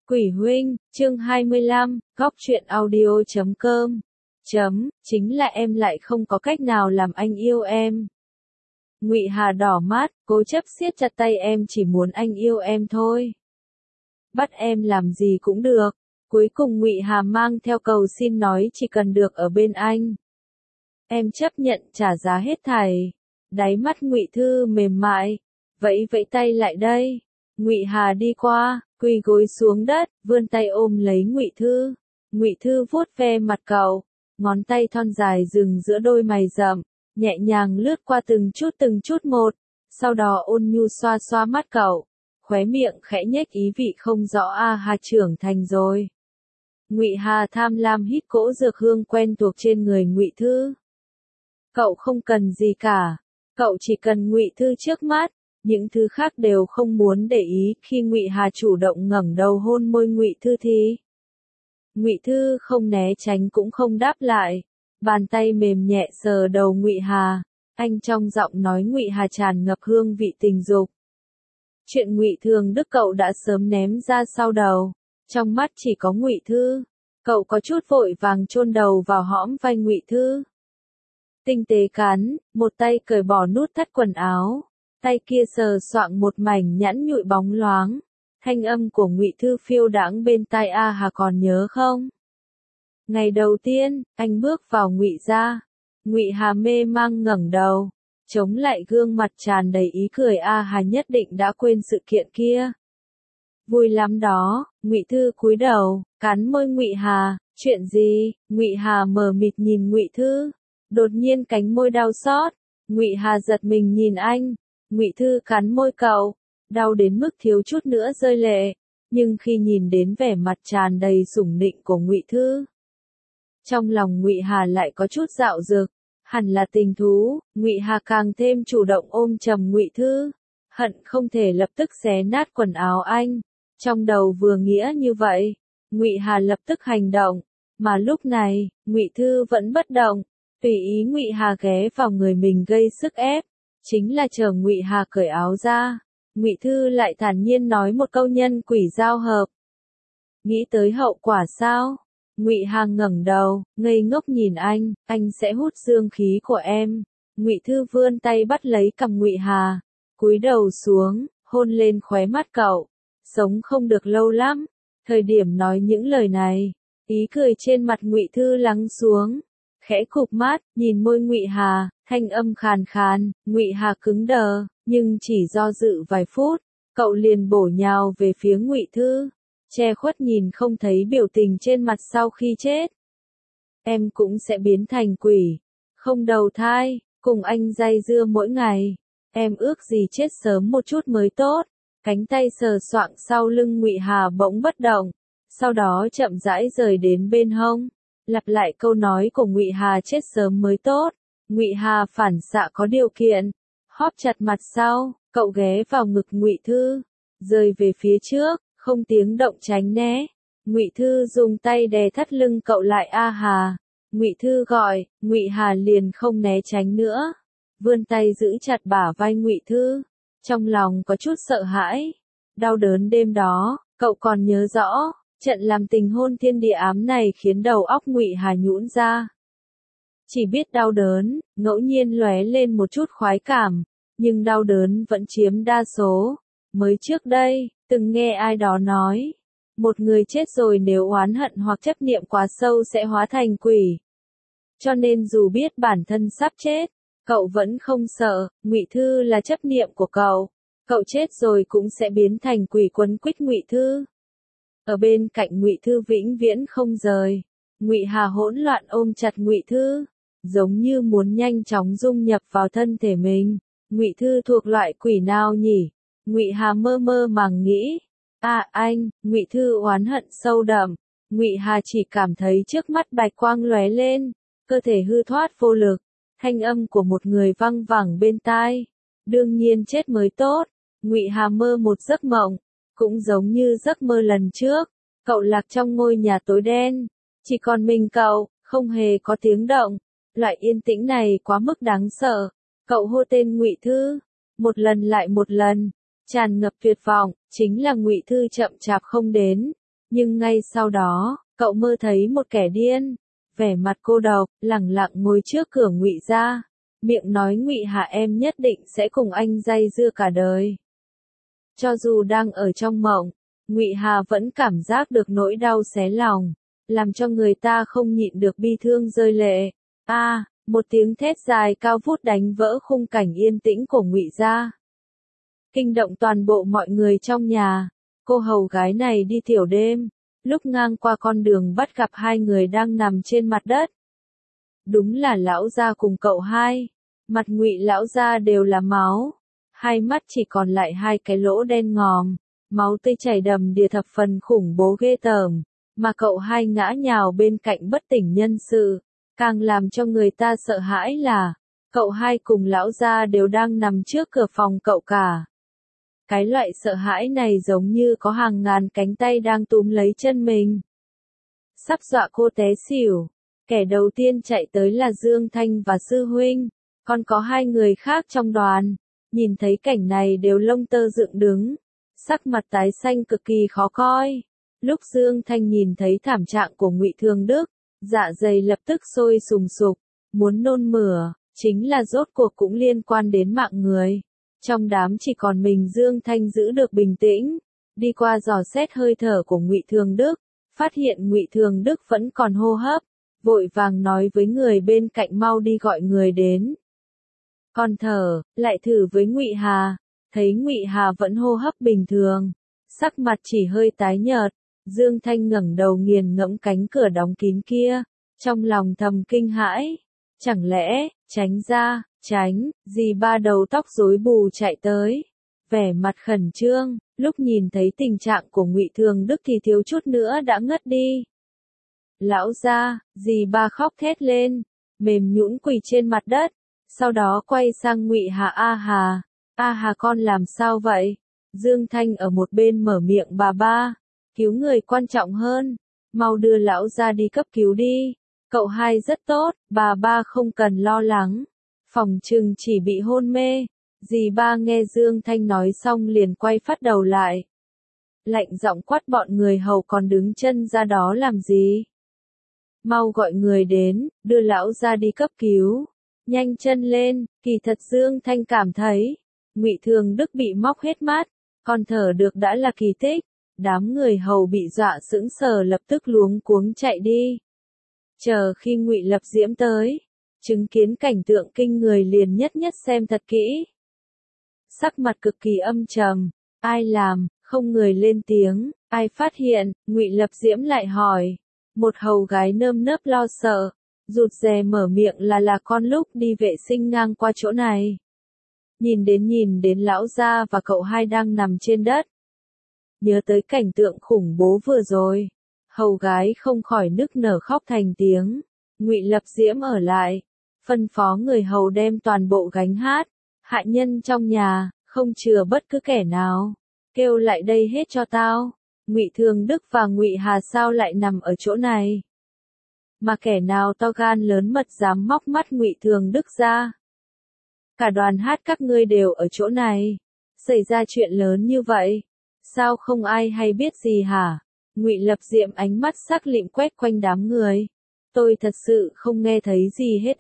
Quỷ huynh, chương 25, góc truyện audio.com. Chính là em lại không có cách nào làm anh yêu em. Ngụy Hà đỏ mắt, cố chấp siết chặt tay em, chỉ muốn anh yêu em thôi. Bắt em làm gì cũng được. Cuối cùng Ngụy Hà mang theo cầu xin nói chỉ cần được ở bên anh. Em chấp nhận trả giá hết thảy. Đáy mắt Ngụy Thư mềm mại, vẫy vẫy tay lại đây. Ngụy Hà đi qua, quỳ gối xuống đất, vươn tay ôm lấy Ngụy Thư. Ngụy Thư vuốt ve mặt cậu, ngón tay thon dài dừng giữa đôi mày rậm, nhẹ nhàng lướt qua từng chút một, sau đó ôn nhu xoa xoa mắt cậu, khóe miệng khẽ nhếch ý vị không rõ. Hà trưởng thành rồi. Ngụy Hà tham lam hít cỗ dược hương quen thuộc trên người Ngụy Thư. Cậu không cần gì cả, cậu chỉ cần Ngụy Thư trước mắt. Những thứ khác đều không muốn để ý. Khi Ngụy Hà chủ động ngẩng đầu hôn môi Ngụy Thư thì Ngụy Thư không né tránh cũng không đáp lại, bàn tay mềm nhẹ sờ đầu Ngụy Hà. Anh trong giọng nói Ngụy Hà tràn ngập hương vị tình dục. Chuyện Ngụy Thường Đức cậu đã sớm ném ra sau đầu, trong mắt chỉ có Ngụy Thư. Cậu có chút vội vàng chôn đầu vào hõm vai Ngụy Thư, tinh tế cắn, một tay cởi bỏ nút thắt quần áo. Tay kia sờ soạng một mảnh nhẵn nhụi bóng loáng. Thanh âm của Ngụy Thư phiêu đãng bên tai. Hà còn nhớ không? Ngày đầu tiên, anh bước vào Ngụy gia. Ngụy Hà mê mang ngẩng đầu, chống lại gương mặt tràn đầy ý cười. Hà nhất định đã quên sự kiện kia. Vui lắm đó. Ngụy Thư cúi đầu, cắn môi Ngụy Hà. Chuyện gì? Ngụy Hà mờ mịt nhìn Ngụy Thư. Đột nhiên cánh môi đau xót. Ngụy Hà giật mình nhìn anh. Ngụy Thư cắn môi cậu, đau đến mức thiếu chút nữa rơi lệ, nhưng khi nhìn đến vẻ mặt tràn đầy sủng nịnh của Ngụy Thư, trong lòng Ngụy Hà lại có chút dạo dực, hẳn là tình thú. Ngụy Hà càng thêm chủ động ôm chầm Ngụy Thư, hận không thể lập tức xé nát quần áo anh. Trong đầu vừa nghĩa như vậy, Ngụy Hà lập tức hành động, mà lúc này, Ngụy Thư vẫn bất động, tùy ý Ngụy Hà ghé vào người mình gây sức ép. Chính là chờ Ngụy Hà cởi áo ra, Ngụy Thư lại thản nhiên nói một câu nhân quỷ giao hợp. Nghĩ tới hậu quả sao? Ngụy Hà ngẩng đầu, ngây ngốc nhìn anh sẽ hút dương khí của em. Ngụy Thư vươn tay bắt lấy cằm Ngụy Hà, cúi đầu xuống, hôn lên khóe mắt cậu. Sống không được lâu lắm. Thời điểm nói những lời này, ý cười trên mặt Ngụy Thư lắng xuống, khẽ cụp mắt, nhìn môi Ngụy Hà, thanh âm khàn khàn. Ngụy Hà cứng đờ, nhưng chỉ do dự vài phút, cậu liền bổ nhào về phía Ngụy Thư, che khuất nhìn không thấy biểu tình trên mặt sau khi chết. Em cũng sẽ biến thành quỷ, không đầu thai, cùng anh day dưa mỗi ngày. Em ước gì chết sớm một chút mới tốt. Cánh tay sờ soạng sau lưng Ngụy Hà bỗng bất động, sau đó chậm rãi rời đến bên hông. Lặp lại câu nói của Ngụy Hà, chết sớm mới tốt. Ngụy Hà phản xạ có điều kiện, hóp chặt mặt sau, cậu ghé vào ngực Ngụy Thư, rời về phía trước, không tiếng động tránh né. Ngụy Thư dùng tay đè thắt lưng cậu lại. Hà. Ngụy Thư gọi, Ngụy Hà liền không né tránh nữa, vươn tay giữ chặt bả vai Ngụy Thư, trong lòng có chút sợ hãi. Đau đớn đêm đó, cậu còn nhớ rõ. Trận làm tình hôn thiên địa ám này khiến đầu óc Ngụy Hà nhũn ra. Chỉ biết đau đớn, ngẫu nhiên lóe lên một chút khoái cảm, nhưng đau đớn vẫn chiếm đa số. Mới trước đây, từng nghe ai đó nói, một người chết rồi nếu oán hận hoặc chấp niệm quá sâu sẽ hóa thành quỷ. Cho nên dù biết bản thân sắp chết, cậu vẫn không sợ. Ngụy Thư là chấp niệm của cậu, cậu chết rồi cũng sẽ biến thành quỷ quấn quýt Ngụy Thư. Ở bên cạnh Ngụy Thư vĩnh viễn không rời. Ngụy Hà hỗn loạn ôm chặt Ngụy Thư, giống như muốn nhanh chóng dung nhập vào thân thể mình. Ngụy Thư thuộc loại quỷ nào nhỉ? Ngụy Hà mơ mơ màng nghĩ. Anh. Ngụy Thư oán hận sâu đậm. Ngụy Hà chỉ cảm thấy trước mắt bạch quang lóe lên, cơ thể hư thoát vô lực. Thanh âm của một người văng vẳng bên tai. Đương nhiên chết mới tốt. Ngụy Hà mơ một giấc mộng, cũng giống như giấc mơ lần trước. Cậu lạc trong ngôi nhà tối đen, chỉ còn mình cậu, không hề có tiếng động. Loại yên tĩnh này quá mức đáng sợ. Cậu hô tên Ngụy Thư, một lần lại một lần, tràn ngập tuyệt vọng. Chính là Ngụy Thư chậm chạp không đến. Nhưng ngay sau đó, cậu mơ thấy một kẻ điên, vẻ mặt cô độc, lẳng lặng ngồi trước cửa Ngụy gia, miệng nói Ngụy Hà em nhất định sẽ cùng anh dây dưa cả đời. Cho dù đang ở trong mộng, Ngụy Hà vẫn cảm giác được nỗi đau xé lòng, làm cho người ta không nhịn được bi thương rơi lệ. Một tiếng thét dài cao vút đánh vỡ khung cảnh yên tĩnh của Ngụy gia. Kinh động toàn bộ mọi người trong nhà. Cô hầu gái này đi tiểu đêm, lúc ngang qua con đường bắt gặp hai người đang nằm trên mặt đất. Đúng là lão gia cùng cậu hai. Mặt Ngụy lão gia đều là máu, hai mắt chỉ còn lại hai cái lỗ đen ngòm, máu tươi chảy đầm đìa thập phần khủng bố ghê tởm, mà cậu hai ngã nhào bên cạnh bất tỉnh nhân sự. Càng làm cho người ta sợ hãi là, cậu hai cùng lão gia đều đang nằm trước cửa phòng cậu cả. Cái loại sợ hãi này giống như có hàng ngàn cánh tay đang túm lấy chân mình. Sắp dọa cô té xỉu. Kẻ đầu tiên chạy tới là Dương Thanh và sư huynh, còn có hai người khác trong đoàn. Nhìn thấy cảnh này đều lông tơ dựng đứng, sắc mặt tái xanh cực kỳ khó coi. Lúc Dương Thanh nhìn thấy thảm trạng của Ngụy Thường Đức, dạ dày lập tức sôi sùng sục, muốn nôn mửa, chính là rốt cuộc cũng liên quan đến mạng người. Trong đám chỉ còn mình Dương Thanh giữ được bình tĩnh, đi qua dò xét hơi thở của Ngụy Thường Đức, phát hiện Ngụy Thường Đức vẫn còn hô hấp, vội vàng nói với người bên cạnh mau đi gọi người đến. Còn thở, lại thử với Ngụy Hà, thấy Ngụy Hà vẫn hô hấp bình thường, sắc mặt chỉ hơi tái nhợt. Dương Thanh ngẩng đầu nghiền ngẫm cánh cửa đóng kín kia, trong lòng thầm kinh hãi. Chẳng lẽ, tránh ra, tránh, dì ba đầu tóc rối bù chạy tới. Vẻ mặt khẩn trương, lúc nhìn thấy tình trạng của Ngụy Thường Đức thì thiếu chút nữa đã ngất đi. Lão gia, dì ba khóc thét lên, mềm nhũn quỳ trên mặt đất, sau đó quay sang Ngụy Hà. A Hà con làm sao vậy? Dương Thanh ở một bên mở miệng bà ba. Cứu người quan trọng hơn, mau đưa lão gia đi cấp cứu đi, cậu hai rất tốt, bà ba không cần lo lắng, phòng chừng chỉ bị hôn mê. Dì ba nghe Dương Thanh nói xong liền quay phát đầu lại. Lạnh giọng quát bọn người hầu còn đứng chân ra đó làm gì? Mau gọi người đến, đưa lão gia đi cấp cứu, nhanh chân lên. Kỳ thật Dương Thanh cảm thấy, Ngụy Thường Đức bị móc hết mắt, còn thở được đã là kỳ tích. Đám người hầu bị dọa sững sờ lập tức luống cuống chạy đi. Chờ khi Ngụy Lập Diễm tới, chứng kiến cảnh tượng kinh người liền nhất nhất xem thật kỹ. Sắc mặt cực kỳ âm trầm, ai làm, không người lên tiếng, ai phát hiện, Ngụy Lập Diễm lại hỏi. Một hầu gái nơm nớp lo sợ, rụt rè mở miệng là con lúc đi vệ sinh ngang qua chỗ này. Nhìn đến lão gia và cậu hai đang nằm trên đất. Nhớ tới cảnh tượng khủng bố vừa rồi, hầu gái không khỏi nức nở khóc thành tiếng. Ngụy Lập Diễm ở lại, phân phó người hầu đem toàn bộ gánh hát, hạ nhân trong nhà, không chừa bất cứ kẻ nào, kêu lại đây hết cho tao. Ngụy Thường Đức và Ngụy Hà sao lại nằm ở chỗ này? Mà kẻ nào to gan lớn mật dám móc mắt Ngụy Thường Đức ra? Cả đoàn hát các ngươi đều ở chỗ này, xảy ra chuyện lớn như vậy. Sao không ai hay biết gì hả? Ngụy Lập Diệm ánh mắt sắc lịm quét quanh đám người. Tôi thật sự không nghe thấy gì hết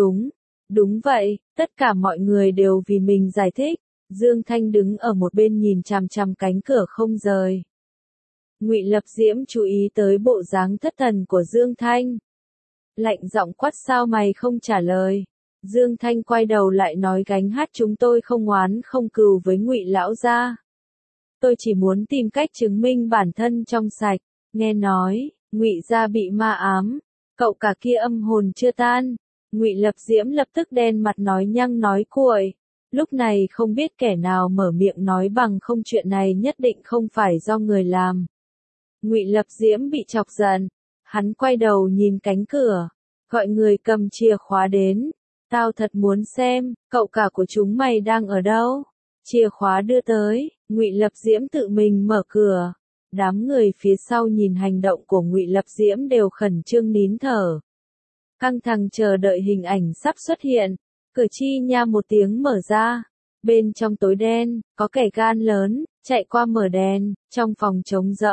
đúng vậy, tất cả mọi người đều vì mình giải thích. Dương Thanh đứng ở một bên nhìn chằm chằm cánh cửa không rời. Ngụy Lập Diễm chú ý tới bộ dáng thất thần của Dương Thanh. Lạnh giọng quát sao mày không trả lời. Dương Thanh quay đầu lại nói gánh hát chúng tôi không oán không cừu với Ngụy lão gia. Tôi chỉ muốn tìm cách chứng minh bản thân trong sạch. Nghe nói, Ngụy gia bị ma ám, cậu cả kia âm hồn chưa tan. Ngụy Lập Diễm lập tức đen mặt nói nhăng nói cuội. Lúc này không biết kẻ nào mở miệng nói bằng không chuyện này nhất định không phải do người làm. Ngụy Lập Diễm bị chọc giận, hắn quay đầu nhìn cánh cửa, gọi người cầm chìa khóa đến. Tao thật muốn xem, cậu cả của chúng mày đang ở đâu? Chìa khóa đưa tới, Ngụy Lập Diễm tự mình mở cửa. Đám người phía sau nhìn hành động của Ngụy Lập Diễm đều khẩn trương nín thở. Căng thẳng chờ đợi hình ảnh sắp xuất hiện. Cửa chi nha một tiếng mở ra. Bên trong tối đen, có kẻ gan lớn, chạy qua mở đèn, trong phòng trống rỗng,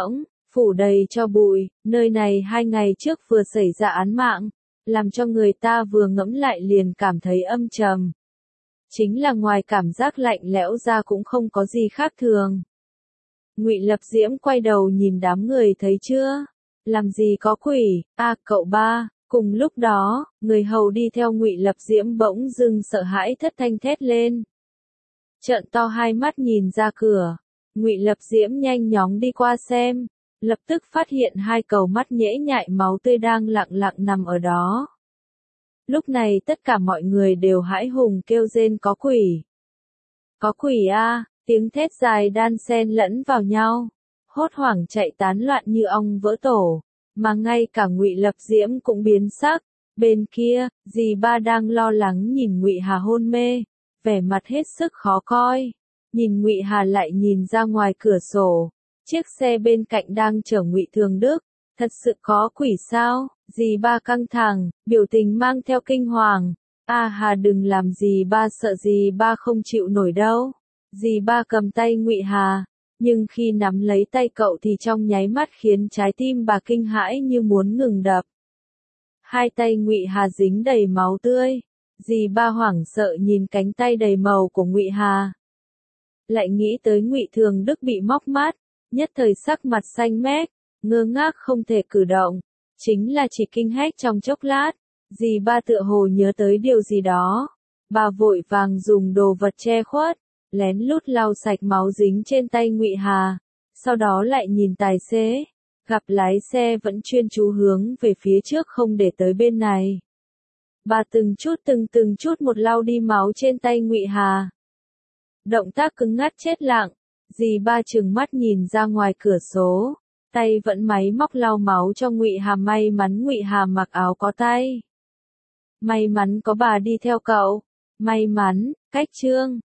phủ đầy cho bụi, nơi này 2 ngày trước vừa xảy ra án mạng, làm cho người ta vừa ngẫm lại liền cảm thấy âm trầm. Chính là ngoài cảm giác lạnh lẽo ra cũng không có gì khác thường. Ngụy Lập Diễm quay đầu nhìn đám người thấy chưa? Làm gì có quỷ, cậu ba. Cùng lúc đó, người hầu đi theo Ngụy Lập Diễm bỗng dưng sợ hãi thất thanh thét lên. Trợn to hai mắt nhìn ra cửa, Ngụy Lập Diễm nhanh chóng đi qua xem, lập tức phát hiện 2 cầu mắt nhễ nhại máu tươi đang lặng lặng nằm ở đó. Lúc này tất cả mọi người đều hãi hùng kêu rên có quỷ. Có quỷ a, tiếng thét dài đan xen lẫn vào nhau, hốt hoảng chạy tán loạn như ong vỡ tổ, mà ngay cả Ngụy Lập Diễm cũng biến sắc. Bên kia, dì ba đang lo lắng nhìn Ngụy Hà hôn mê, vẻ mặt hết sức khó coi. Nhìn Ngụy Hà lại nhìn ra ngoài cửa sổ, chiếc xe bên cạnh đang chở Ngụy Thường Đức, thật sự có quỷ sao? Dì ba căng thẳng, biểu tình mang theo kinh hoàng. Hà đừng làm dì ba sợ, dì ba không chịu nổi đâu. Dì ba cầm tay Ngụy Hà, nhưng khi nắm lấy tay cậu thì trong nháy mắt khiến trái tim bà kinh hãi như muốn ngừng đập. 2 tay Ngụy Hà dính đầy máu tươi, dì ba hoảng sợ nhìn cánh tay đầy màu của Ngụy Hà. Lại nghĩ tới Ngụy Thường Đức bị móc mắt, nhất thời sắc mặt xanh mét, ngơ ngác không thể cử động, chính là chỉ kinh hách trong chốc lát, dì ba tựa hồ nhớ tới điều gì đó, bà vội vàng dùng đồ vật che khuất, lén lút lau sạch máu dính trên tay Ngụy Hà, sau đó lại nhìn tài xế, gặp lái xe vẫn chuyên chú hướng về phía trước không để tới bên này. Bà từng chút một lau đi máu trên tay Ngụy Hà. Động tác cứng ngắc chết lặng, dì ba trừng mắt nhìn ra ngoài cửa sổ, tay vẫn máy móc lau máu cho Ngụy Hà, may mắn Ngụy Hà mặc áo có tay. May mắn có bà đi theo cậu, may mắn, cách Trương